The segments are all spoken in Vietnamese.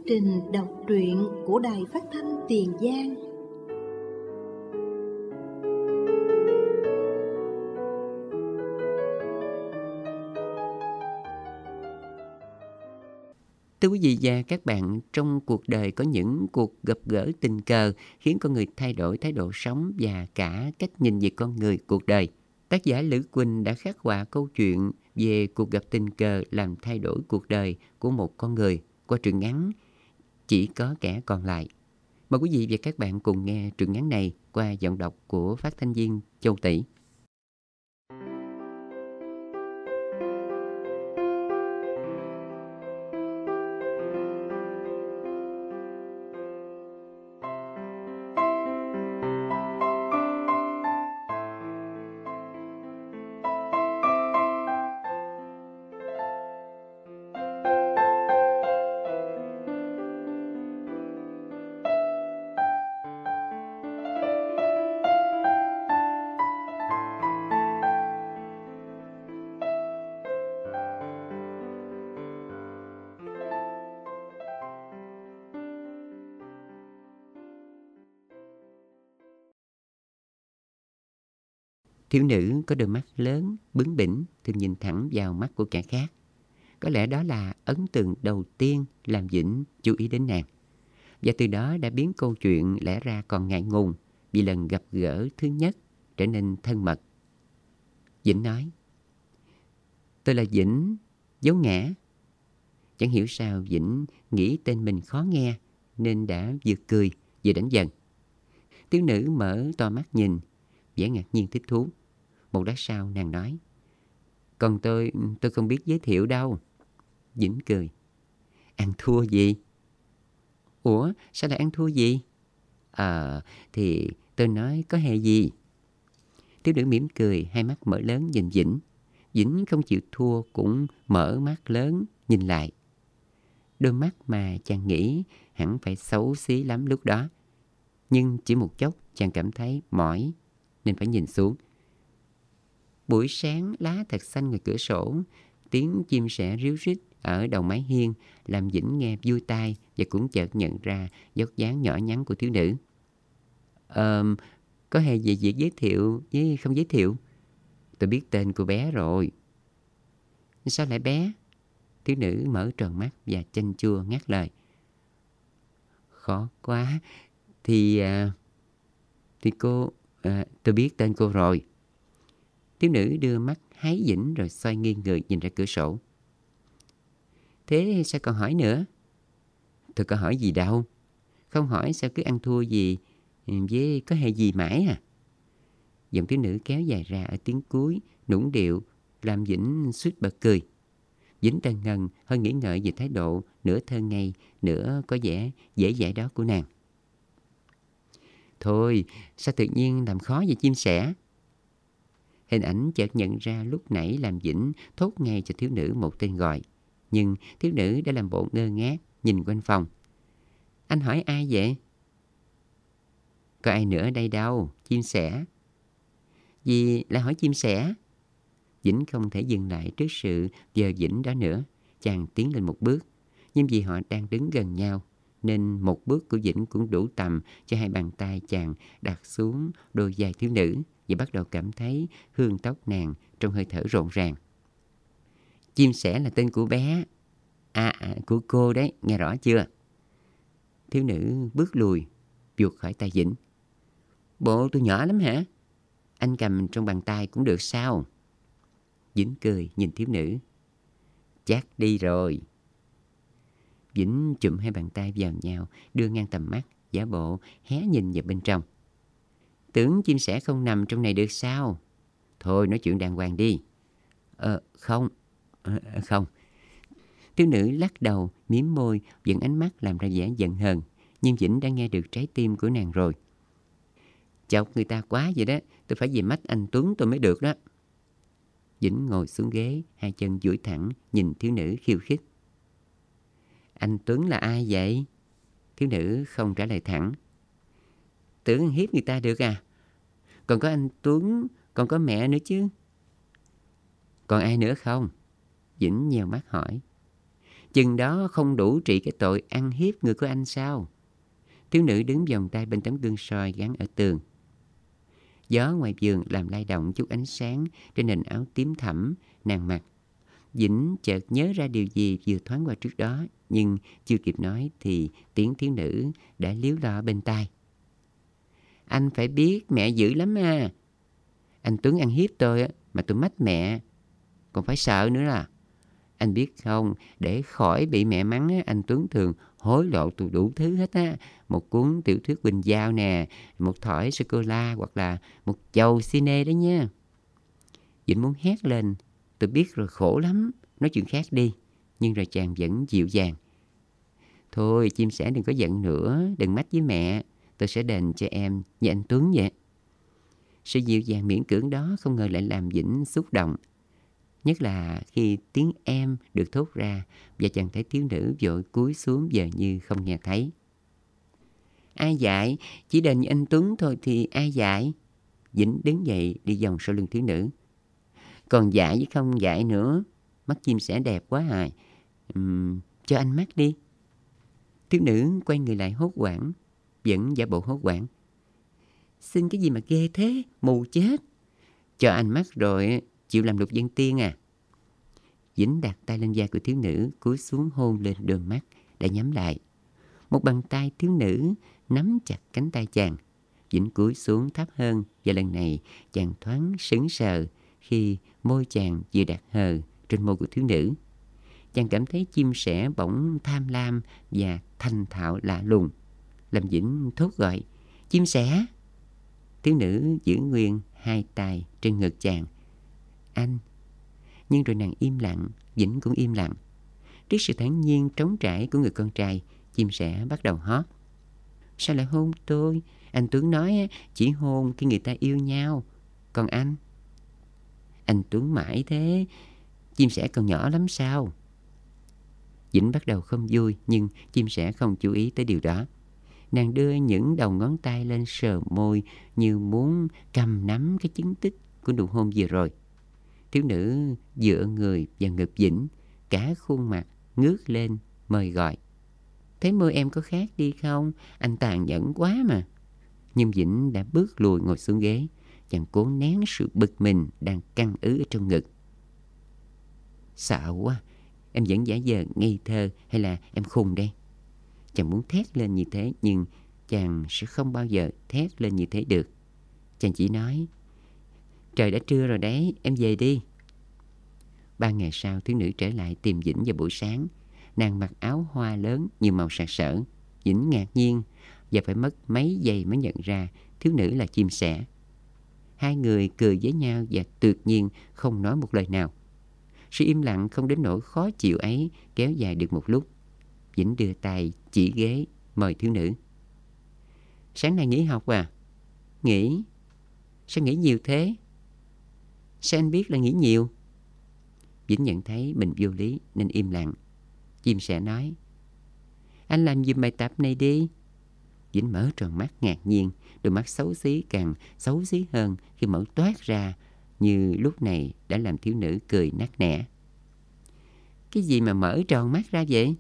trình đọc truyện của Đài Phát thanh Tiền Giang. Thưa quý vị và các bạn, trong cuộc đời có những cuộc gặp gỡ tình cờ khiến con người thay đổi thái độ sống và cả cách nhìn về con người, cuộc đời. Tác giả Lữ Quỳnh đã khắc họa câu chuyện về cuộc gặp tình cờ làm thay đổi cuộc đời của một con người qua truyện ngắn Chỉ có kẻ còn lại. Mời quý vị và các bạn cùng nghe truyện ngắn này qua giọng đọc của phát thanh viên Châu Tỷ. Thiếu nữ có đôi mắt lớn, bướng bỉnh, thường nhìn thẳng vào mắt của kẻ khác. Có lẽ đó là ấn tượng đầu tiên làm Vĩnh chú ý đến nàng. Và từ đó đã biến câu chuyện lẽ ra còn ngại ngùng vì lần gặp gỡ thứ nhất trở nên thân mật. Vĩnh nói: "Tôi là Vĩnh, dấu ngã." Chẳng hiểu sao Vĩnh nghĩ tên mình khó nghe nên đã vừa cười vừa đánh dần. Thiếu nữ mở to mắt nhìn, vẻ ngạc nhiên thích thú. Một lát sau nàng nói: "Còn tôi không biết giới thiệu đâu." Vĩnh cười: "Ăn thua gì?" "Ủa, sao lại ăn thua gì?" Thì tôi nói có hề gì." Thiếu nữ mỉm cười, hai mắt mở lớn nhìn Vĩnh. Vĩnh không chịu thua cũng mở mắt lớn nhìn lại. Đôi mắt mà chàng nghĩ hẳn phải xấu xí lắm lúc đó. Nhưng chỉ một chốc chàng cảm thấy mỏi nên phải nhìn xuống. Buổi sáng lá thật xanh ngoài cửa sổ, tiếng chim sẻ ríu rít ở đầu mái hiên làm Vĩnh nghe vui tai và cũng chợt nhận ra vóc dáng nhỏ nhắn của thiếu nữ. Có hề gì việc giới thiệu với không giới thiệu? Tôi biết tên cô bé rồi." "Sao lại bé?" Thiếu nữ mở tròn mắt và chanh chua ngắt lời: "Khó quá. Thì cô... tôi biết tên cô rồi." Thiếu nữ đưa mắt háy Vĩnh rồi xoay nghiêng người nhìn ra cửa sổ. "Thế sao còn hỏi nữa?" "Tôi có hỏi gì đâu. Không hỏi sao cứ ăn thua gì với có hề gì mãi à." Giọng thiếu nữ kéo dài ra ở tiếng cuối, nũng điệu, làm Vĩnh suýt bật cười. Vĩnh tần ngần hơi nghĩ ngợi về thái độ nửa thơ ngây, nửa có vẻ dễ dãi đó của nàng. "Thôi, sao tự nhiên làm khó về chim sẻ?" Hình ảnh chợt nhận ra lúc nãy làm Vĩnh thốt ngay cho thiếu nữ một tên gọi. Nhưng thiếu nữ đã làm bộ ngơ ngác, nhìn quanh phòng. "Anh hỏi ai vậy?" "Có ai nữa ở đây đâu, chim sẻ." "Vì lại hỏi chim sẻ?" Vĩnh không thể dừng lại trước sự vờ vĩnh đó nữa. Chàng tiến lên một bước. Nhưng vì họ đang đứng gần nhau nên một bước của Vĩnh cũng đủ tầm cho hai bàn tay chàng đặt xuống đôi vai thiếu nữ và bắt đầu cảm thấy hương tóc nàng trong hơi thở rộn ràng. "Chim sẻ là tên của bé. Của cô đấy, nghe rõ chưa?" Thiếu nữ bước lùi, vụt khỏi tay Vĩnh. "Bộ tôi nhỏ lắm hả? Anh cầm trong bàn tay cũng được sao?" Vĩnh cười nhìn thiếu nữ. "Chắc đi rồi." Vĩnh chụm hai bàn tay vào nhau, đưa ngang tầm mắt, giả bộ hé nhìn vào bên trong. "Tưởng chim sẻ không nằm trong này được sao? Thôi nói chuyện đàng hoàng đi." Không. Thiếu nữ lắc đầu, mím môi, dẫn ánh mắt làm ra vẻ giận hờn. Nhưng Vĩnh đã nghe được trái tim của nàng rồi. "Chọc người ta quá vậy đó, tôi phải về mách anh Tuấn tôi mới được đó." Vĩnh ngồi xuống ghế, hai chân duỗi thẳng, nhìn thiếu nữ khiêu khích. "Anh Tuấn là ai vậy?" Thiếu nữ không trả lời thẳng. "Tưởng hiếp người ta được à? Còn có anh Tuấn, còn có mẹ nữa chứ." "Còn ai nữa không?" Vĩnh nheo mắt hỏi. Chừng đó không đủ trị cái tội ăn hiếp người của anh sao? Thiếu nữ đứng vòng tay bên tấm gương soi gắn ở tường. Gió ngoài vườn làm lay động chút ánh sáng trên nền áo tím thẫm nàng mặc. Vĩnh chợt nhớ ra điều gì vừa thoáng qua trước đó, nhưng chưa kịp nói thì tiếng thiếu nữ đã líu lo bên tai. Anh phải biết mẹ dữ lắm à. Anh Tuấn ăn hiếp tôi mà tôi mách mẹ, còn phải sợ nữa là. Anh biết không, để khỏi bị mẹ mắng anh Tuấn thường hối lộ tôi đủ thứ hết á. Một cuốn tiểu thuyết Quỳnh Giao nè, một thỏi sô-cô-la hoặc là một chầu cine đó nha. Vĩnh muốn hét lên, tôi biết rồi, khổ lắm, nói chuyện khác đi. Nhưng rồi chàng vẫn dịu dàng. Thôi chim sẻ đừng có giận nữa, đừng mách với mẹ, tôi sẽ đền cho em như anh Tuấn vậy. Sự dịu dàng miễn cưỡng đó không ngờ lại làm Vĩnh xúc động. Nhất là khi tiếng em được thốt ra và chàng thấy thiếu nữ vội cúi xuống vờ như không nghe thấy. Ai dạy, chỉ đền như anh Tuấn thôi thì ai dạy? Vĩnh đứng dậy đi vòng sau lưng thiếu nữ. Còn dạy với không dạy nữa, mắt chim sẻ đẹp quá à. Cho anh mắt đi. Thiếu nữ quay người lại hốt hoảng, vẫn giả bộ hốt hoảng. Xin cái gì mà ghê thế, mù chết. Cho anh mắt rồi chịu làm lục dân tiên à? Vĩnh đặt tay lên da của thiếu nữ, cúi xuống hôn lên đôi mắt đã nhắm lại. Một bàn tay thiếu nữ nắm chặt cánh tay chàng. Vĩnh cúi xuống thấp hơn, và lần này chàng thoáng sững sờ khi môi chàng vừa đặt hờ trên môi của thiếu nữ. Chàng cảm thấy chim sẻ bỗng tham lam và thành thạo lạ lùng. Làm Vĩnh thốt gọi, chim sẻ. Thiếu nữ giữ nguyên hai tay trên ngực chàng. Anh. Nhưng rồi nàng im lặng, Vĩnh cũng im lặng. Trước sự thản nhiên trống trải của người con trai, chim sẻ bắt đầu hót. Sao lại hôn tôi? Anh Tuấn nói chỉ hôn khi người ta yêu nhau. Còn anh? Anh Tuấn mãi thế, chim sẻ còn nhỏ lắm sao? Vĩnh bắt đầu không vui, nhưng chim sẻ không chú ý tới điều đó. Nàng đưa những đầu ngón tay lên sờ môi như muốn cầm nắm cái chứng tích của nụ hôn vừa rồi. Thiếu nữ dựa người vào ngực Vĩnh, cả khuôn mặt ngước lên mời gọi. Thấy môi em có khác đi không? Anh tàn nhẫn quá mà. Nhưng Vĩnh đã bước lùi ngồi xuống ghế. Chàng cố nén sự bực mình đang căng ứ ở trong ngực. Sợ quá. Em vẫn giả vờ ngây thơ hay là em khùng đây? Chàng muốn thét lên như thế, nhưng chàng sẽ không bao giờ thét lên như thế được. Chàng chỉ nói, trời đã trưa rồi đấy, em về đi. 3 ngày sau, thiếu nữ trở lại tìm Vĩnh vào buổi sáng. Nàng mặc áo hoa lớn nhiều màu sặc sỡ. Vĩnh ngạc nhiên và phải mất mấy giây mới nhận ra thiếu nữ là chim sẻ. Hai người cười với nhau và tuyệt nhiên không nói một lời nào. Sự im lặng không đến nỗi khó chịu ấy kéo dài được một lúc. Vĩnh đưa tay chỉ ghế mời thiếu nữ. Sáng nay nghỉ học à? Nghỉ. Sao nghỉ nhiều thế? Sao anh biết là nghỉ nhiều? Vĩnh nhận thấy mình vô lý nên im lặng. Chim sẻ nói, anh làm giùm bài tập này đi. Vĩnh mở tròn mắt ngạc nhiên, đôi mắt xấu xí càng xấu xí hơn khi mở toát ra, như lúc này đã làm thiếu nữ cười nắc nẻ. Cái gì mà mở tròn mắt ra vậy?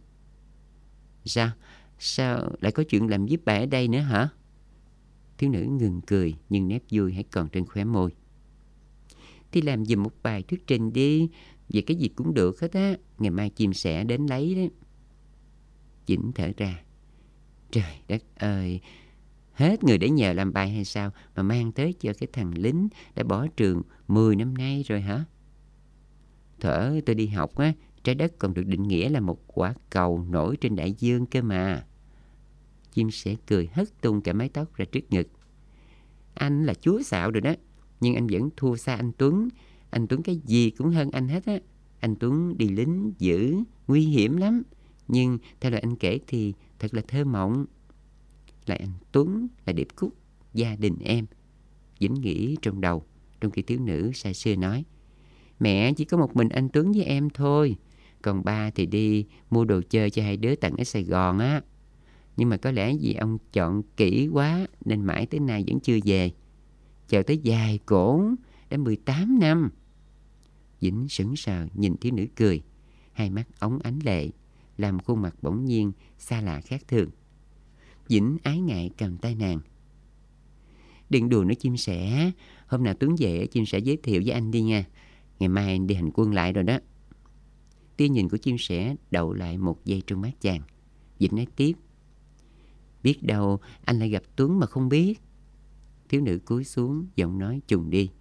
Sao lại có chuyện làm giúp bài ở đây nữa hả? Thiếu nữ ngừng cười, nhưng nét vui hãy còn trên khóe môi. Thì làm giùm một bài thuyết trình đi, về cái gì cũng được hết á. Ngày mai chim sẻ đến lấy đấy. Vĩnh thở ra. Trời đất ơi, hết người để nhờ làm bài hay sao mà mang tới cho cái thằng lính đã bỏ trường 10 năm nay rồi hả? Thở tôi đi học á, trái đất còn được định nghĩa là một quả cầu nổi trên đại dương cơ mà. Chim sẻ cười hất tung cả mái tóc ra trước ngực. Anh là chúa xạo rồi đó, nhưng anh vẫn thua xa anh Tuấn. Anh Tuấn cái gì cũng hơn anh hết á. Anh Tuấn đi lính dữ, nguy hiểm lắm. Nhưng theo lời anh kể thì thật là thơ mộng. Lại anh Tuấn là điệp khúc gia đình em. Vĩnh nghĩ trong đầu, trong khi thiếu nữ say sưa nói, mẹ chỉ có một mình anh Tuấn với em thôi. Còn ba thì đi mua đồ chơi cho hai đứa tặng ở Sài Gòn á. Nhưng mà có lẽ vì ông chọn kỹ quá nên mãi tới nay vẫn chưa về. Chờ tới dài cổ đã 18 năm. Vĩnh sững sờ nhìn thiếu nữ cười, hai mắt óng ánh lệ, làm khuôn mặt bỗng nhiên xa lạ khác thường. Vĩnh ái ngại cầm tay nàng. Đừng đùa nói chim sẻ, hôm nào Tuấn về chim sẽ giới thiệu với anh đi nha. Ngày mai anh đi hành quân lại rồi đó. Tia nhìn của chim sẻ đậu lại một giây trong mắt chàng. Vĩnh nói tiếp. Biết đâu anh lại gặp Tuấn mà không biết. Thiếu nữ cúi xuống, giọng nói trùng đi.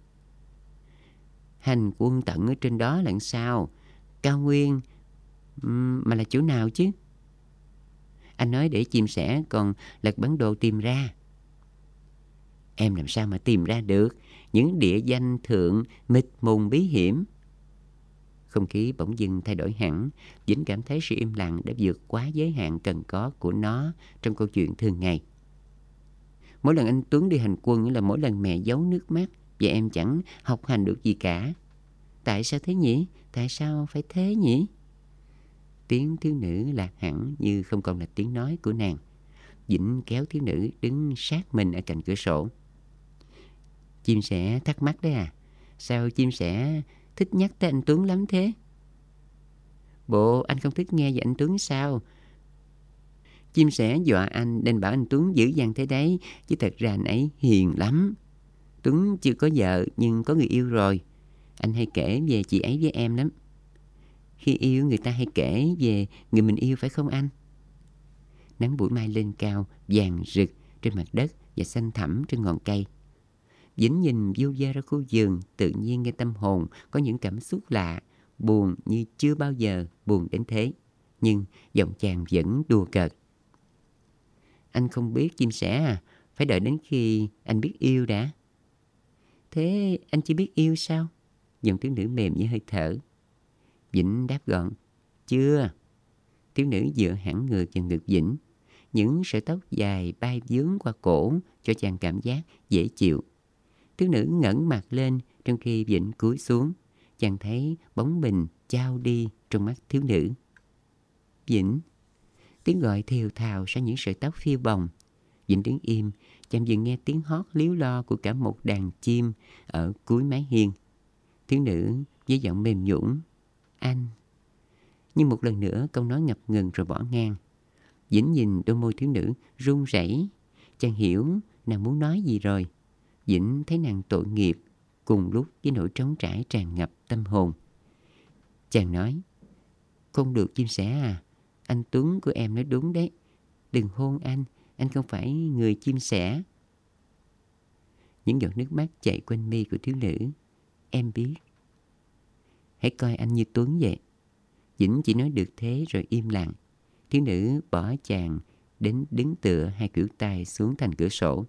Hành quân tận ở trên đó là sao? Cao nguyên mà là chỗ nào chứ? Anh nói để chim sẻ còn lật bản đồ tìm ra. Em làm sao mà tìm ra được những địa danh thượng mịt mùng bí hiểm? Không khí bỗng dưng thay đổi hẳn. Vĩnh cảm thấy sự im lặng đã vượt quá giới hạn cần có của nó trong câu chuyện thường ngày. Mỗi lần anh Tuấn đi hành quân là mỗi lần mẹ giấu nước mắt, và em chẳng học hành được gì cả. Tại sao thế nhỉ? Tại sao phải thế nhỉ? Tiếng thiếu nữ lạc hẳn như không còn là tiếng nói của nàng. Vĩnh kéo thiếu nữ đứng sát mình ở cạnh cửa sổ. Chim sẻ thắc mắc đấy à? Sao chim sẻ thích nhắc tới anh Tuấn lắm thế? Bộ anh không thích nghe về anh Tuấn sao? Chim sẻ dọa anh nên bảo anh Tuấn dữ dằn thế đấy, chứ thật ra anh ấy hiền lắm. Tuấn chưa có vợ nhưng có người yêu rồi. Anh hay kể về chị ấy với em lắm. Khi yêu người ta hay kể về người mình yêu phải không anh? Nắng buổi mai lên cao, vàng rực trên mặt đất và xanh thẳm trên ngọn cây. Vĩnh nhìn vu vơ ra khu vườn, tự nhiên nghe tâm hồn có những cảm xúc lạ, buồn như chưa bao giờ buồn đến thế. Nhưng giọng chàng vẫn đùa cợt. Anh không biết chim sẻ à? Phải đợi đến khi anh biết yêu đã. Thế anh chỉ biết yêu sao? Giọng thiếu nữ mềm như hơi thở. Vĩnh đáp gọn. Chưa. Thiếu nữ dựa hẳn ngược vào ngực Vĩnh. Những sợi tóc dài bay vướng qua cổ cho chàng cảm giác dễ chịu. Thiếu nữ ngẩng mặt lên trong khi Vĩnh cúi xuống. Chàng thấy bóng mình chao đi trong mắt thiếu nữ. Vĩnh. Tiếng gọi thều thào sau những sợi tóc phiêu bồng. Vĩnh đứng im, chàng vừa nghe tiếng hót líu lo của cả một đàn chim ở cuối mái hiên. Thiếu nữ với giọng mềm nhũn. Anh. Nhưng một lần nữa câu nói ngập ngừng rồi bỏ ngang. Vĩnh nhìn đôi môi thiếu nữ run rẩy. Chàng hiểu nàng muốn nói gì rồi. Vĩnh thấy nàng tội nghiệp cùng lúc với nỗi trống trải tràn ngập tâm hồn. Chàng nói. Không được chim sẻ à? Anh Tuấn của em nói đúng đấy. Đừng hôn anh không phải người chim sẻ. Những giọt nước mắt chảy quanh mi của thiếu nữ. Em biết. Hãy coi anh như Tuấn vậy. Vĩnh chỉ nói được thế rồi im lặng. Thiếu nữ bỏ chàng đến đứng tựa hai khuỷu tay xuống thành cửa sổ.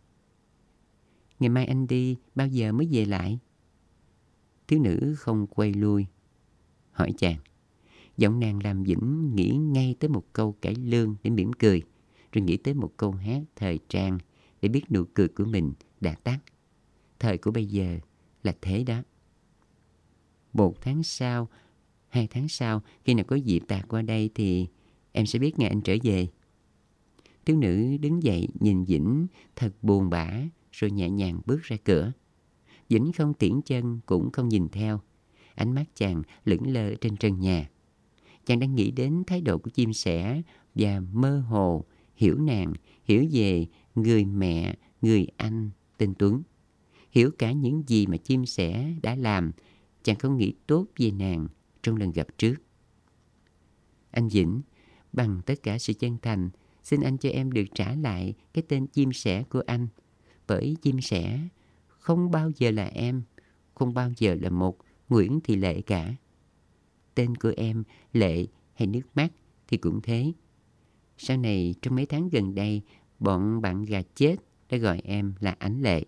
Ngày mai anh đi, bao giờ mới về lại? Thiếu nữ không quay lui. Hỏi chàng. Giọng nàng làm Vĩnh nghĩ ngay tới một câu cải lương để mỉm cười, rồi nghĩ tới một câu hát thời trang để biết nụ cười của mình đã tắt. Thời của bây giờ là thế đó. 1 tháng sau, 2 tháng sau, khi nào có dịp ta qua đây thì em sẽ biết ngày anh trở về. Thiếu nữ đứng dậy nhìn Vĩnh thật buồn bã, rồi nhẹ nhàng bước ra cửa. Vĩnh không tiễn chân cũng không nhìn theo. Ánh mắt chàng lững lờ trên trần nhà. Chàng đang nghĩ đến thái độ của chim sẻ và mơ hồ hiểu nàng, hiểu về người mẹ, người anh tên Tuấn. Hiểu cả những gì mà chim sẻ đã làm. Chàng không nghĩ tốt về nàng trong lần gặp trước. Anh Vĩnh, bằng tất cả sự chân thành, xin anh cho em được trả lại cái tên chim sẻ của anh. Bởi chim sẻ không bao giờ là em, không bao giờ là một Nguyễn Thị Lệ cả. Tên của em, Lệ hay nước mắt thì cũng thế. Sau này trong mấy tháng gần đây, bọn bạn gà chết đã gọi em là Ánh Lệ.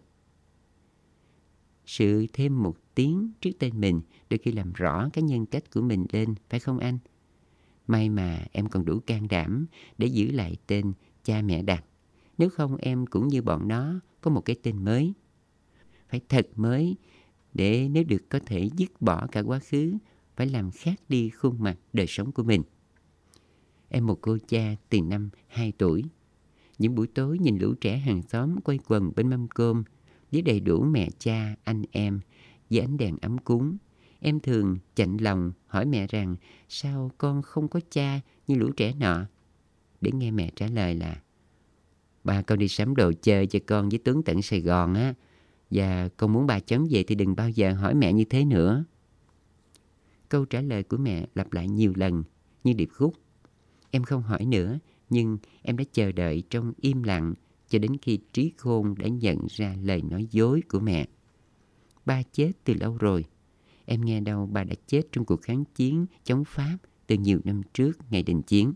Sự thêm một tiếng trước tên mình đôi khi làm rõ cái nhân cách của mình lên, phải không anh? May mà em còn đủ can đảm để giữ lại tên cha mẹ đặt. Nếu không em cũng như bọn nó có một cái tên mới. Phải thật mới để nếu được có thể dứt bỏ cả quá khứ, phải làm khác đi khuôn mặt đời sống của mình. Em một cô cha từ năm 2 tuổi. Những buổi tối nhìn lũ trẻ hàng xóm quây quần bên mâm cơm với đầy đủ mẹ cha, anh em với ánh đèn ấm cúng. Em thường chạnh lòng hỏi mẹ rằng sao con không có cha như lũ trẻ nọ. Để nghe mẹ trả lời là ba con đi sắm đồ chơi cho con với Tuấn tận Sài Gòn á. Và con muốn ba chấm về thì đừng bao giờ hỏi mẹ như thế nữa. Câu trả lời của mẹ lặp lại nhiều lần như điệp khúc. Em không hỏi nữa, nhưng em đã chờ đợi trong im lặng cho đến khi trí khôn đã nhận ra lời nói dối của mẹ. Ba chết từ lâu rồi. Em nghe đâu ba đã chết trong cuộc kháng chiến chống Pháp từ nhiều năm trước ngày đình chiến.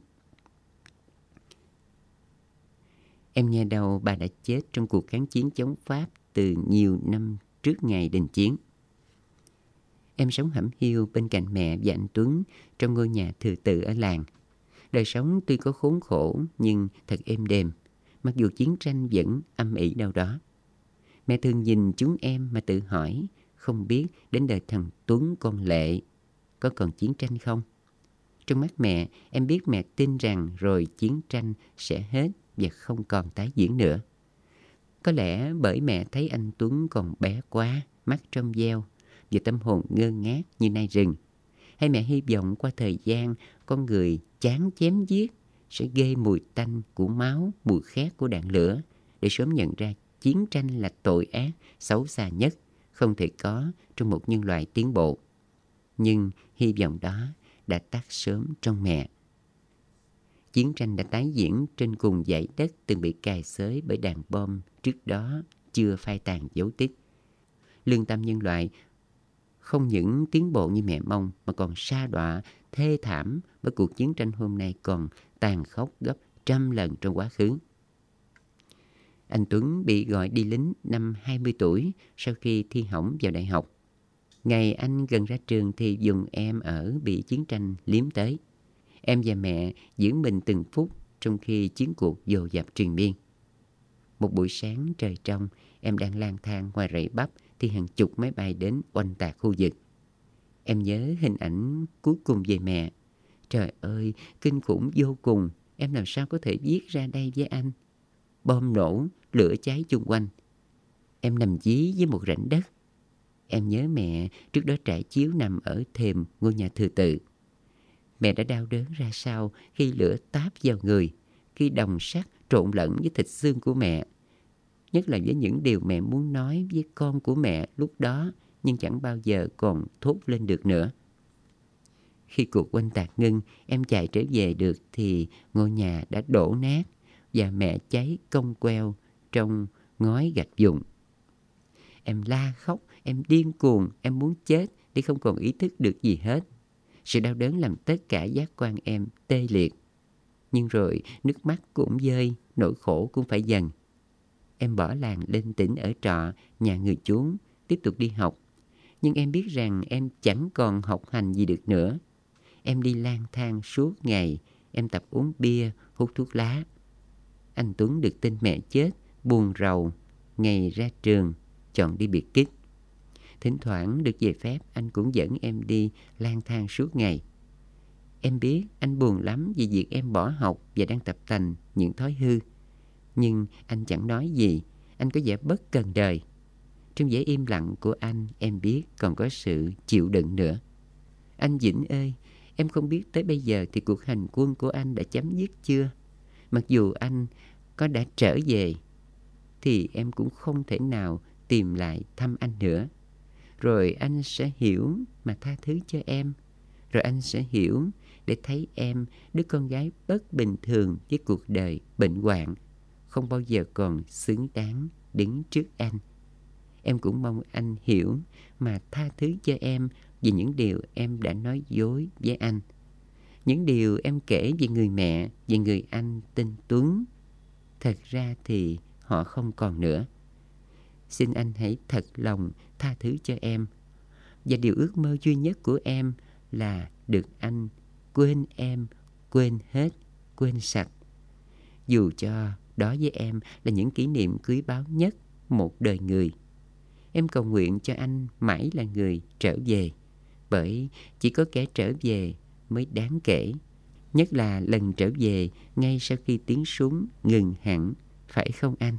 Em nghe đâu ba đã chết trong cuộc kháng chiến chống Pháp từ nhiều năm trước ngày đình chiến. Em sống hẩm hiu bên cạnh mẹ và anh Tuấn trong ngôi nhà thừa tự ở làng. Đời sống tuy có khốn khổ nhưng thật êm đềm, mặc dù chiến tranh vẫn âm ỉ đâu đó. Mẹ thường nhìn chúng em mà tự hỏi, không biết đến đời thằng Tuấn con Lệ có còn chiến tranh không? Trong mắt mẹ, em biết mẹ tin rằng rồi chiến tranh sẽ hết và không còn tái diễn nữa. Có lẽ bởi mẹ thấy anh Tuấn còn bé quá, mắt trong veo và tâm hồn ngơ ngác như nai rừng. Hay mẹ hy vọng qua thời gian con người chán chém giết sẽ gây mùi tanh của máu, mùi khét của đạn lửa để sớm nhận ra chiến tranh là tội ác xấu xa nhất không thể có trong một nhân loại tiến bộ. Nhưng hy vọng đó đã tắt sớm trong mẹ. Chiến tranh đã tái diễn trên cùng dãy đất từng bị cài xới bởi đạn bom trước đó chưa phai tàn dấu tích. Lương tâm nhân loại không những tiến bộ như mẹ mong mà còn sa đọa thê thảm bởi cuộc chiến tranh hôm nay còn tàn khốc gấp 100 lần trong quá khứ. Anh Tuấn bị gọi đi lính năm 20 tuổi sau khi thi hỏng vào đại học. Ngày anh gần ra trường thì vùng em ở bị chiến tranh liếm tới. Em và mẹ giữ mình từng phút trong khi chiến cuộc dồn dập triền miên. Một buổi sáng trời trong, em đang lang thang ngoài rẫy bắp thì hàng chục máy bay đến oanh tạc khu vực. Em nhớ hình ảnh cuối cùng về mẹ. Trời ơi, kinh khủng vô cùng. Em làm sao có thể viết ra đây với anh? Bom nổ, lửa cháy chung quanh. Em nằm dí với một rãnh đất. Em nhớ mẹ trước đó trải chiếu nằm ở thềm ngôi nhà thừa tự. Mẹ đã đau đớn ra sao khi lửa táp vào người, khi đồng sắt trộn lẫn với thịt xương của mẹ. Nhất là với những điều mẹ muốn nói với con của mẹ lúc đó nhưng chẳng bao giờ còn thốt lên được nữa. Khi cuộc oanh tạc ngưng, em chạy trở về được thì ngôi nhà đã đổ nát và mẹ cháy cong queo trong ngói gạch vụn. Em la khóc, em điên cuồng, em muốn chết để không còn ý thức được gì hết. Sự đau đớn làm tất cả giác quan em tê liệt. Nhưng rồi nước mắt cũng rơi, nỗi khổ cũng phải dần. Em bỏ làng lên tỉnh ở trọ, nhà người chú, tiếp tục đi học. Nhưng em biết rằng em chẳng còn học hành gì được nữa. Em đi lang thang suốt ngày, em tập uống bia, hút thuốc lá. Anh Tuấn được tin mẹ chết, buồn rầu, ngày ra trường, chọn đi biệt kích. Thỉnh thoảng được về phép, anh cũng dẫn em đi lang thang suốt ngày. Em biết anh buồn lắm vì việc em bỏ học và đang tập tành những thói hư. Nhưng anh chẳng nói gì, anh có vẻ bất cần đời. Trong vẻ im lặng của anh, em biết còn có sự chịu đựng nữa. Anh Vĩnh ơi, em không biết tới bây giờ thì cuộc hành quân của anh đã chấm dứt chưa? Mặc dù anh có đã trở về, thì em cũng không thể nào tìm lại thăm anh nữa. Rồi anh sẽ hiểu mà tha thứ cho em. Rồi anh sẽ hiểu để thấy em, đứa con gái bất bình thường với cuộc đời bệnh hoạn, không bao giờ còn xứng đáng đứng trước anh. Em cũng mong anh hiểu mà tha thứ cho em vì những điều em đã nói dối với anh. Những điều em kể về người mẹ, về người anh tên Tuấn, thật ra thì họ không còn nữa. Xin anh hãy thật lòng tha thứ cho em. Và điều ước mơ duy nhất của em là được anh quên em, quên hết, quên sạch. Dù cho đó với em là những kỷ niệm quý báu nhất một đời người. Em cầu nguyện cho anh mãi là người trở về, bởi chỉ có kẻ trở về mới đáng kể. Nhất là lần trở về ngay sau khi tiếng súng ngừng hẳn, phải không anh?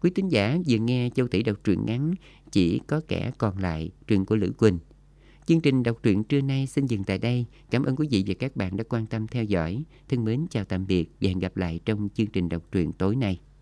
Quý tín giả vừa nghe Châu Tỷ đọc truyện ngắn Chỉ có kẻ còn lại, truyện của Lữ Quỳnh. Chương trình đọc truyện trưa nay xin dừng tại đây. Cảm ơn quý vị và các bạn đã quan tâm theo dõi. Thân mến chào tạm biệt và hẹn gặp lại trong chương trình đọc truyện tối nay.